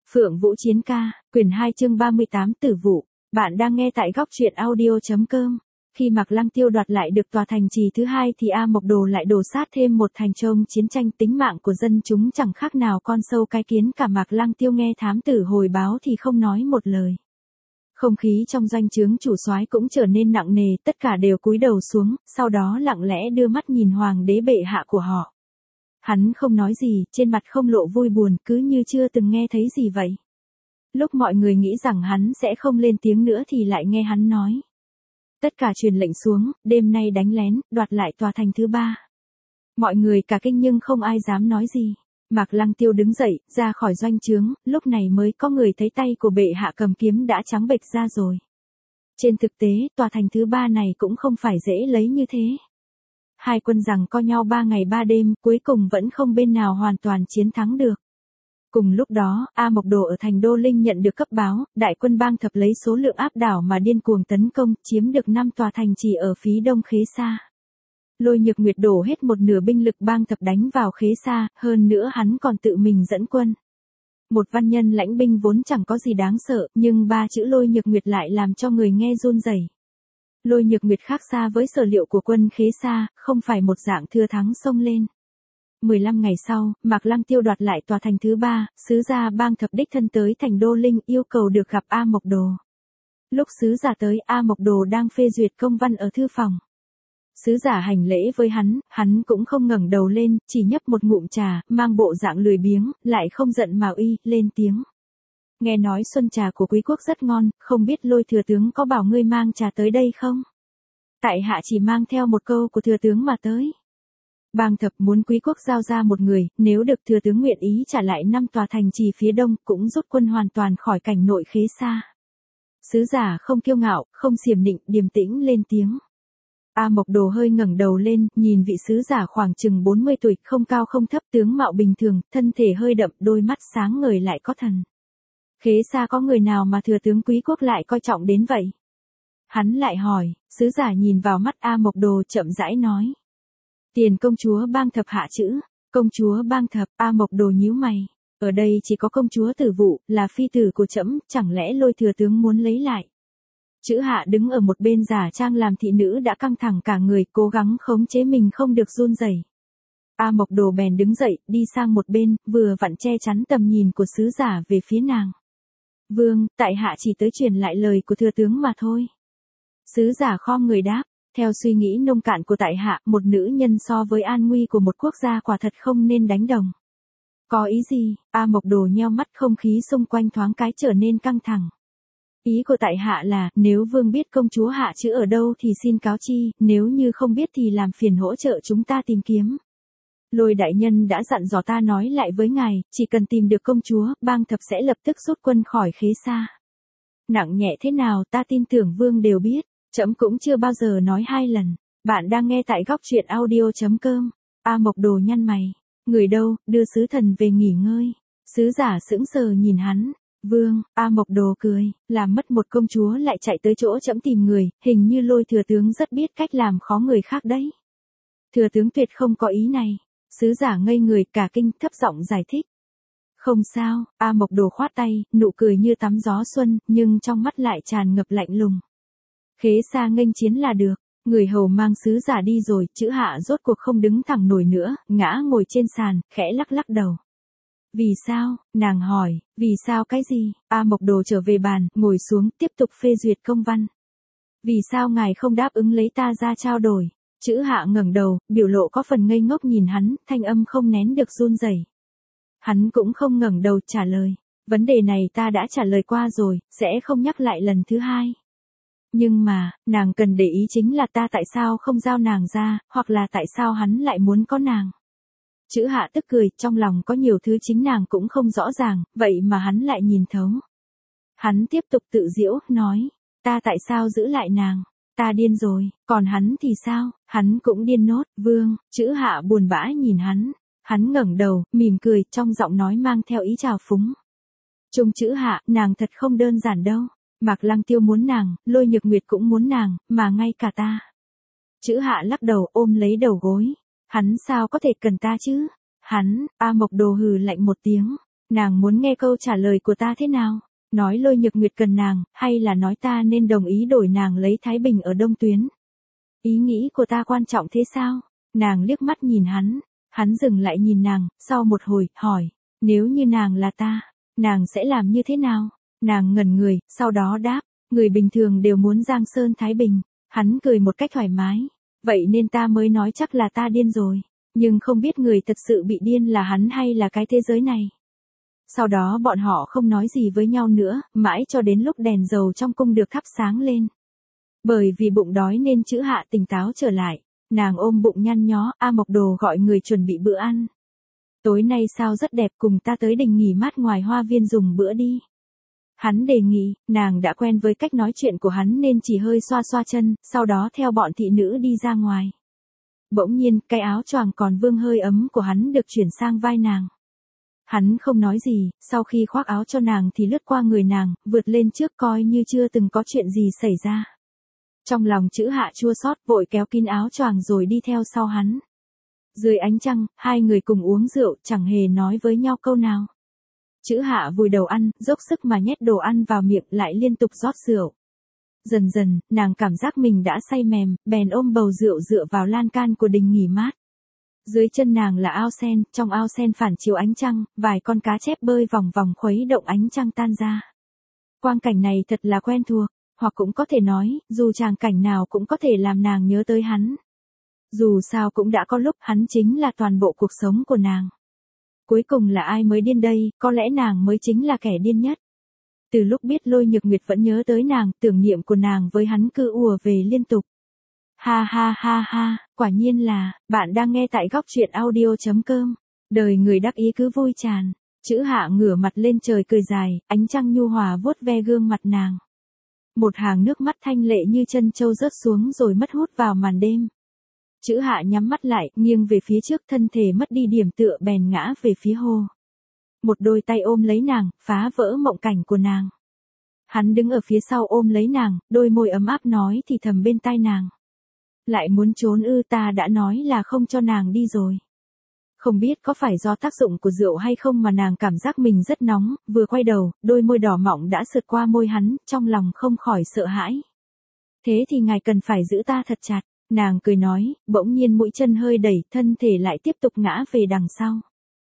Phượng Vũ Chiến ca, quyển 2 chương 38 tử vụ. Bạn đang nghe tại góc truyện audio.com. Khi Mạc Lăng Tiêu đoạt lại được tòa thành trì thứ hai thì A Mộc Đồ lại đổ sát thêm một thành trông chiến tranh, tính mạng của dân chúng chẳng khác nào con sâu cái kiến cả. Mạc Lăng Tiêu nghe thám tử hồi báo thì không nói một lời. Không khí trong doanh trướng chủ soái cũng trở nên nặng nề, tất cả đều cúi đầu xuống, sau đó lặng lẽ đưa mắt nhìn hoàng đế bệ hạ của họ. Hắn không nói gì, trên mặt không lộ vui buồn, cứ như chưa từng nghe thấy gì vậy. Lúc mọi người nghĩ rằng hắn sẽ không lên tiếng nữa thì lại nghe hắn nói. Tất cả truyền lệnh xuống, đêm nay đánh lén, đoạt lại tòa thành thứ 3. Mọi người cả kinh nhưng không ai dám nói gì. Mạc Lăng Tiêu đứng dậy, ra khỏi doanh trướng, lúc này mới có người thấy tay của bệ hạ cầm kiếm đã trắng bệch ra rồi. Trên thực tế, tòa thành thứ 3 này cũng không phải dễ lấy như thế. Hai quân giằng co nhau 3 ngày 3 đêm, cuối cùng vẫn không bên nào hoàn toàn chiến thắng được. Cùng lúc đó, A Mộc Đồ ở thành Đô Linh nhận được cấp báo, đại quân Bang Thập lấy số lượng áp đảo mà điên cuồng tấn công, chiếm được 5 tòa thành trì ở phía đông Khế Sa. Lôi Nhược Nguyệt đổ hết một nửa binh lực Bang Thập đánh vào Khế Sa, hơn nữa hắn còn tự mình dẫn quân. Một văn nhân lãnh binh vốn chẳng có gì đáng sợ, nhưng 3 chữ Lôi Nhược Nguyệt lại làm cho người nghe run rẩy. Lôi Nhược Nguyệt khác xa với sở liệu của quân Khế Sa, không phải một dạng thừa thắng xông lên. 15 ngày sau, Mạc Lăng Tiêu đoạt lại tòa thành thứ 3, sứ giả Bang Thập đích thân tới thành Đô Linh yêu cầu được gặp A Mộc Đồ. Lúc sứ giả tới, A Mộc Đồ đang phê duyệt công văn ở thư phòng. Sứ giả hành lễ với hắn cũng không ngẩng đầu lên, chỉ nhấp một ngụm trà, mang bộ dạng lười biếng, lại không giận mà uy, lên tiếng. Nghe nói xuân trà của quý quốc rất ngon, không biết Lôi thừa tướng có bảo ngươi mang trà tới đây không? Tại hạ chỉ mang theo một câu của thừa tướng mà tới. Bang Thập muốn quý quốc giao ra một người, nếu được thừa tướng nguyện ý trả lại 5 tòa thành trì phía đông, cũng rút quân hoàn toàn khỏi cảnh nội Khế Sa. Sứ giả không kiêu ngạo, không xiểm nịnh, điềm tĩnh lên tiếng. A Mộc Đồ hơi ngẩng đầu lên, nhìn vị sứ giả khoảng chừng 40 tuổi, không cao không thấp, tướng mạo bình thường, thân thể hơi đậm, đôi mắt sáng ngời lại có thần. Khế Sa có người nào mà thừa tướng quý quốc lại coi trọng đến vậy? Hắn lại hỏi, sứ giả nhìn vào mắt A Mộc Đồ chậm rãi nói. Tiền công chúa Bang Thập hạ chữ. Công chúa Bang Thập. A Mộc Đồ nhíu mày. Ở đây chỉ có công chúa Tử Vụ, là phi tử của trẫm, chẳng lẽ Lôi thừa tướng muốn lấy lại? Chữ hạ đứng ở một bên giả trang làm thị nữ đã căng thẳng cả người, cố gắng khống chế mình không được run rẩy. A Mộc Đồ bèn đứng dậy, đi sang một bên, vừa vặn che chắn tầm nhìn của sứ giả về phía nàng. Vương, tại hạ chỉ tới truyền lại lời của thừa tướng mà thôi. Sứ giả khom người đáp. Theo suy nghĩ nông cạn của tại hạ, một nữ nhân so với an nguy của một quốc gia quả thật không nên đánh đồng. Có ý gì? A Mộc Đồ nheo mắt, không khí xung quanh thoáng cái trở nên căng thẳng. Ý của tại hạ là, nếu vương biết công chúa hạ chữ ở đâu thì xin cáo chi, nếu như không biết thì làm phiền hỗ trợ chúng ta tìm kiếm. Lôi đại nhân đã dặn dò ta nói lại với ngài, chỉ cần tìm được công chúa, Bang Thập sẽ lập tức rút quân khỏi Khế Sa. Nặng nhẹ thế nào ta tin tưởng vương đều biết. Trẫm cũng chưa bao giờ nói 2 lần. Bạn đang nghe tại góc truyện audio.com. A Mộc Đồ nhăn mày. Người đâu, đưa sứ thần về nghỉ ngơi. Sứ giả sững sờ nhìn hắn. Vương, A Mộc Đồ cười, làm mất một công chúa lại chạy tới chỗ trẫm tìm người, hình như Lôi thừa tướng rất biết cách làm khó người khác đấy. Thừa tướng tuyệt không có ý này. Sứ giả ngây người cả kinh, thấp giọng giải thích. Không sao, A Mộc Đồ khoát tay, nụ cười như tắm gió xuân, nhưng trong mắt lại tràn ngập lạnh lùng. Khế Sa nghênh chiến là được, người hầu mang sứ giả đi rồi, chữ hạ rốt cuộc không đứng thẳng nổi nữa, ngã ngồi trên sàn, khẽ lắc lắc đầu. Vì sao? Nàng hỏi, vì sao cái gì? A Mộc Đồ trở về bàn, ngồi xuống, tiếp tục phê duyệt công văn. Vì sao ngài không đáp ứng lấy ta ra trao đổi? Chữ hạ ngẩng đầu, biểu lộ có phần ngây ngốc nhìn hắn, thanh âm không nén được run rẩy. Hắn cũng không ngẩng đầu trả lời. Vấn đề này ta đã trả lời qua rồi, sẽ không nhắc lại lần thứ 2. Nhưng mà, nàng cần để ý chính là ta tại sao không giao nàng ra, hoặc là tại sao hắn lại muốn có nàng. Chữ hạ tức cười, trong lòng có nhiều thứ chính nàng cũng không rõ ràng, vậy mà hắn lại nhìn thấu. Hắn tiếp tục tự giễu, nói, ta tại sao giữ lại nàng, ta điên rồi, còn hắn thì sao, hắn cũng điên nốt, vương, chữ hạ buồn bã nhìn hắn ngẩng đầu, mỉm cười, trong giọng nói mang theo ý trào phúng. Trung chữ hạ, nàng thật không đơn giản đâu. Mạc Lăng Tiêu muốn nàng, Lôi Nhược Nguyệt cũng muốn nàng, mà ngay cả ta. Chữ hạ lắc đầu ôm lấy đầu gối. Hắn sao có thể cần ta chứ? Hắn, A Mộc Đồ hừ lạnh một tiếng. Nàng muốn nghe câu trả lời của ta thế nào? Nói Lôi Nhược Nguyệt cần nàng, hay là nói ta nên đồng ý đổi nàng lấy Thái Bình ở Đông Tuyến? Ý nghĩ của ta quan trọng thế sao? Nàng liếc mắt nhìn hắn. Hắn dừng lại nhìn nàng, sau một hồi, hỏi. Nếu như nàng là ta, nàng sẽ làm như thế nào? Nàng ngẩn người, sau đó đáp. Người bình thường đều muốn Giang Sơn Thái Bình. Hắn cười một cách thoải mái. Vậy nên ta mới nói chắc là ta điên rồi. Nhưng không biết người thật sự bị điên là hắn hay là cái thế giới này. Sau đó bọn họ không nói gì với nhau nữa, mãi cho đến lúc đèn dầu trong cung được thắp sáng lên. Bởi vì bụng đói nên Chữ Hạ tỉnh táo trở lại. Nàng ôm bụng nhăn nhó, A Mộc Đồ gọi người chuẩn bị bữa ăn. Tối nay sao rất đẹp, cùng ta tới đình nghỉ mát ngoài hoa viên dùng bữa đi. Hắn đề nghị, nàng đã quen với cách nói chuyện của hắn nên chỉ hơi xoa xoa chân, sau đó theo bọn thị nữ đi ra ngoài. Bỗng nhiên, cái áo choàng còn vương hơi ấm của hắn được chuyển sang vai nàng. Hắn không nói gì, sau khi khoác áo cho nàng thì lướt qua người nàng, vượt lên trước coi như chưa từng có chuyện gì xảy ra. Trong lòng Chữ Hạ chua xót, vội kéo kín áo choàng rồi đi theo sau hắn. Dưới ánh trăng, hai người cùng uống rượu, chẳng hề nói với nhau câu nào. Chữ Hạ vùi đầu ăn, dốc sức mà nhét đồ ăn vào miệng, lại liên tục rót rượu. Dần dần, nàng cảm giác mình đã say mềm, bèn ôm bầu rượu dựa vào lan can của đình nghỉ mát. Dưới chân nàng là ao sen, trong ao sen phản chiếu ánh trăng, vài con cá chép bơi vòng vòng khuấy động ánh trăng tan ra. Quang cảnh này thật là quen thuộc, hoặc cũng có thể nói, dù tràng cảnh nào cũng có thể làm nàng nhớ tới hắn. Dù sao cũng đã có lúc hắn chính là toàn bộ cuộc sống của nàng. Cuối cùng là ai mới điên đây, có lẽ nàng mới chính là kẻ điên nhất. Từ lúc biết Lôi Nhược Nguyệt vẫn nhớ tới nàng, tưởng niệm của nàng với hắn cứ ùa về liên tục. Ha ha ha ha, quả nhiên là, bạn đang nghe tại góc truyện audio.com. Đời người đắc ý cứ vui tràn. Chữ Hạ ngửa mặt lên trời cười dài, ánh trăng nhu hòa vuốt ve gương mặt nàng. Một hàng nước mắt thanh lệ như chân châu rớt xuống rồi mất hút vào màn đêm. Chữ Hạ nhắm mắt lại, nghiêng về phía trước, thân thể mất đi điểm tựa bèn ngã về phía hồ. Một đôi tay ôm lấy nàng, phá vỡ mộng cảnh của nàng. Hắn đứng ở phía sau ôm lấy nàng, đôi môi ấm áp nói thì thầm bên tai nàng. Lại muốn trốn ư, ta đã nói là không cho nàng đi rồi. Không biết có phải do tác dụng của rượu hay không mà nàng cảm giác mình rất nóng, vừa quay đầu, đôi môi đỏ mọng đã sượt qua môi hắn, trong lòng không khỏi sợ hãi. Thế thì ngài cần phải giữ ta thật chặt, nàng cười nói, bỗng nhiên mũi chân hơi đẩy, thân thể lại tiếp tục ngã về đằng sau.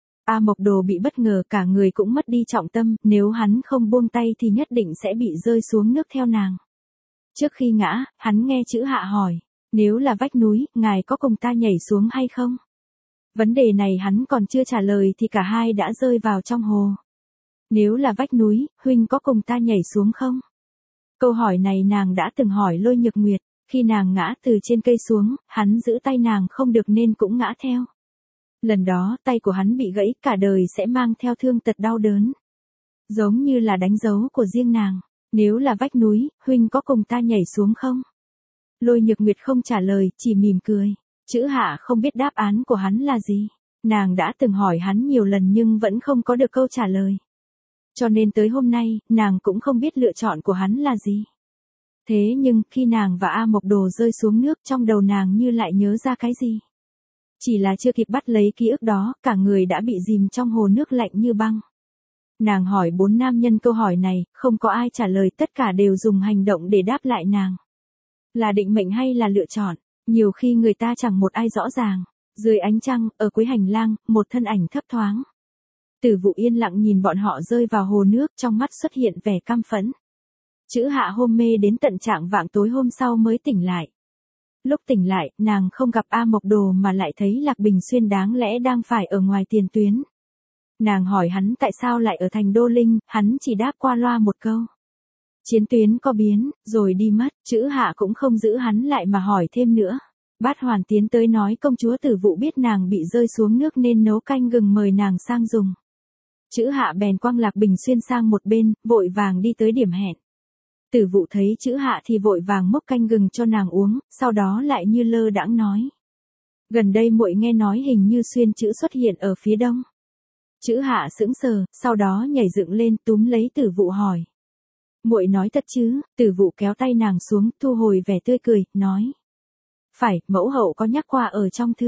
A Mộc Đồ bị bất ngờ, cả người cũng mất đi trọng tâm, nếu hắn không buông tay thì nhất định sẽ bị rơi xuống nước theo nàng. Trước khi ngã, hắn nghe Chữ Hạ hỏi, nếu là vách núi, ngài có cùng ta nhảy xuống hay không? Vấn đề này hắn còn chưa trả lời thì cả hai đã rơi vào trong hồ. Nếu là vách núi, huynh có cùng ta nhảy xuống không? Câu hỏi này nàng đã từng hỏi Lôi Nhược Nguyệt, khi nàng ngã từ trên cây xuống, hắn giữ tay nàng không được nên cũng ngã theo. Lần đó tay của hắn bị gãy, cả đời sẽ mang theo thương tật đau đớn. Giống như là đánh dấu của riêng nàng. Nếu là vách núi, huynh có cùng ta nhảy xuống không? Lôi Nhược Nguyệt không trả lời, chỉ mỉm cười. Chữ Hạ không biết đáp án của hắn là gì. Nàng đã từng hỏi hắn nhiều lần nhưng vẫn không có được câu trả lời. Cho nên tới hôm nay, nàng cũng không biết lựa chọn của hắn là gì. Thế nhưng, khi nàng và A Mộc Đồ rơi xuống nước, trong đầu nàng như lại nhớ ra cái gì. Chỉ là chưa kịp bắt lấy ký ức đó, cả người đã bị dìm trong hồ nước lạnh như băng. Nàng hỏi 4 nam nhân câu hỏi này, không có ai trả lời, tất cả đều dùng hành động để đáp lại nàng. Là định mệnh hay là lựa chọn? Nhiều khi người ta chẳng một ai rõ ràng. Dưới ánh trăng, ở cuối hành lang, một thân ảnh thấp thoáng. Tử Vụ yên lặng nhìn bọn họ rơi vào hồ nước, trong mắt xuất hiện vẻ căm phẫn. Chữ Hạ hôn mê đến tận trạng vạng tối hôm sau mới tỉnh lại. Lúc tỉnh lại, nàng không gặp A Mộc Đồ mà lại thấy Lạc Bình Xuyên đáng lẽ đang phải ở ngoài tiền tuyến. Nàng hỏi hắn tại sao lại ở thành Đô Linh, hắn chỉ đáp qua loa một câu. Chiến tuyến có biến, rồi đi mất, Chữ Hạ cũng không giữ hắn lại mà hỏi thêm nữa. Bát Hoàn tiến tới nói công chúa Tử Vụ biết nàng bị rơi xuống nước nên nấu canh gừng mời nàng sang dùng. Chữ Hạ bèn quăng Lạc Bình Xuyên sang một bên, vội vàng đi tới điểm hẹn. Tử Vụ thấy Chữ Hạ thì vội vàng múc canh gừng cho nàng uống, sau đó lại như lơ đãng nói. Gần đây muội nghe nói hình như Xuyên Chữ xuất hiện ở phía đông. Chữ Hạ sững sờ, sau đó nhảy dựng lên túm lấy Tử Vụ hỏi. Muội nói thật chứ? Tử Vụ kéo tay nàng xuống, thu hồi vẻ tươi cười, nói. Phải, mẫu hậu có nhắc qua ở trong thư.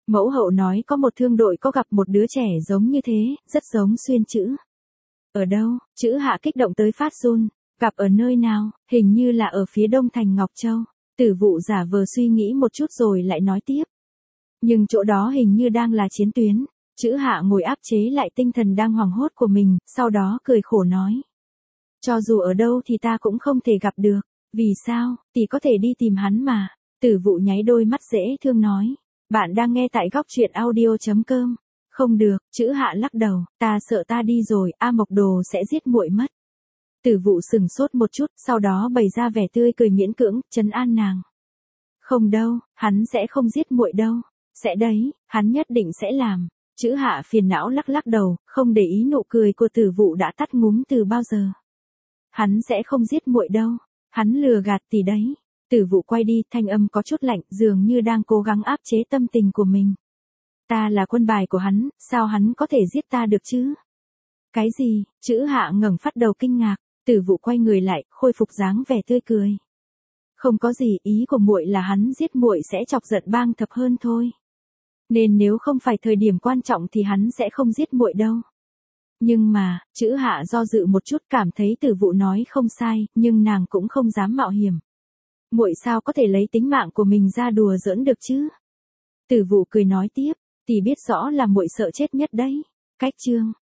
Mẫu hậu nói có một thương đội có gặp một đứa trẻ giống như thế, rất giống xuyên chữ. Ở đâu? Chữ Hạ kích động tới phát run. Gặp ở nơi nào? Hình như là ở phía đông thành Ngọc Châu. Tử Vụ giả vờ suy nghĩ một chút rồi lại nói tiếp. Nhưng chỗ đó hình như đang là chiến tuyến. Chữ Hạ ngồi áp chế lại tinh thần đang hoảng hốt của mình, sau đó cười khổ nói. Cho dù ở đâu thì ta cũng không thể gặp được. Vì sao? Tỷ có thể đi tìm hắn mà. Tử Vụ nháy đôi mắt dễ thương nói. Bạn đang nghe tại góc truyện audio.com. Không được, chữ Hạ lắc đầu, ta sợ ta đi rồi, A Mộc Đồ sẽ giết muội mất. Tử Vụ sừng sốt một chút, sau đó bày ra vẻ tươi cười miễn cưỡng, trấn an nàng. Không đâu, hắn sẽ không giết muội đâu. Sẽ đấy, hắn nhất định sẽ làm. Chữ Hạ phiền não lắc lắc đầu, không để ý nụ cười của Tử Vụ đã tắt ngúm từ bao giờ. Hắn sẽ không giết muội đâu. Hắn lừa gạt tỷ đấy. Tử Vụ quay đi, thanh âm có chút lạnh, dường như đang cố gắng áp chế tâm tình của mình. Ta là quân bài của hắn, sao hắn có thể giết ta được chứ? Cái gì? Chữ Hạ ngẩng phát đầu kinh ngạc, Tử Vụ quay người lại, khôi phục dáng vẻ tươi cười. Không có gì, ý của muội là hắn giết muội sẽ chọc giận Bang Thập hơn thôi. Nên nếu không phải thời điểm quan trọng thì hắn sẽ không giết muội đâu. Nhưng mà, chữ Hạ do dự một chút cảm thấy Tử Vụ nói không sai, nhưng nàng cũng không dám mạo hiểm. Muội sao có thể lấy tính mạng của mình ra đùa giỡn được chứ? Tử Vụ cười nói tiếp, tỷ biết rõ là muội sợ chết nhất đấy. Cách chương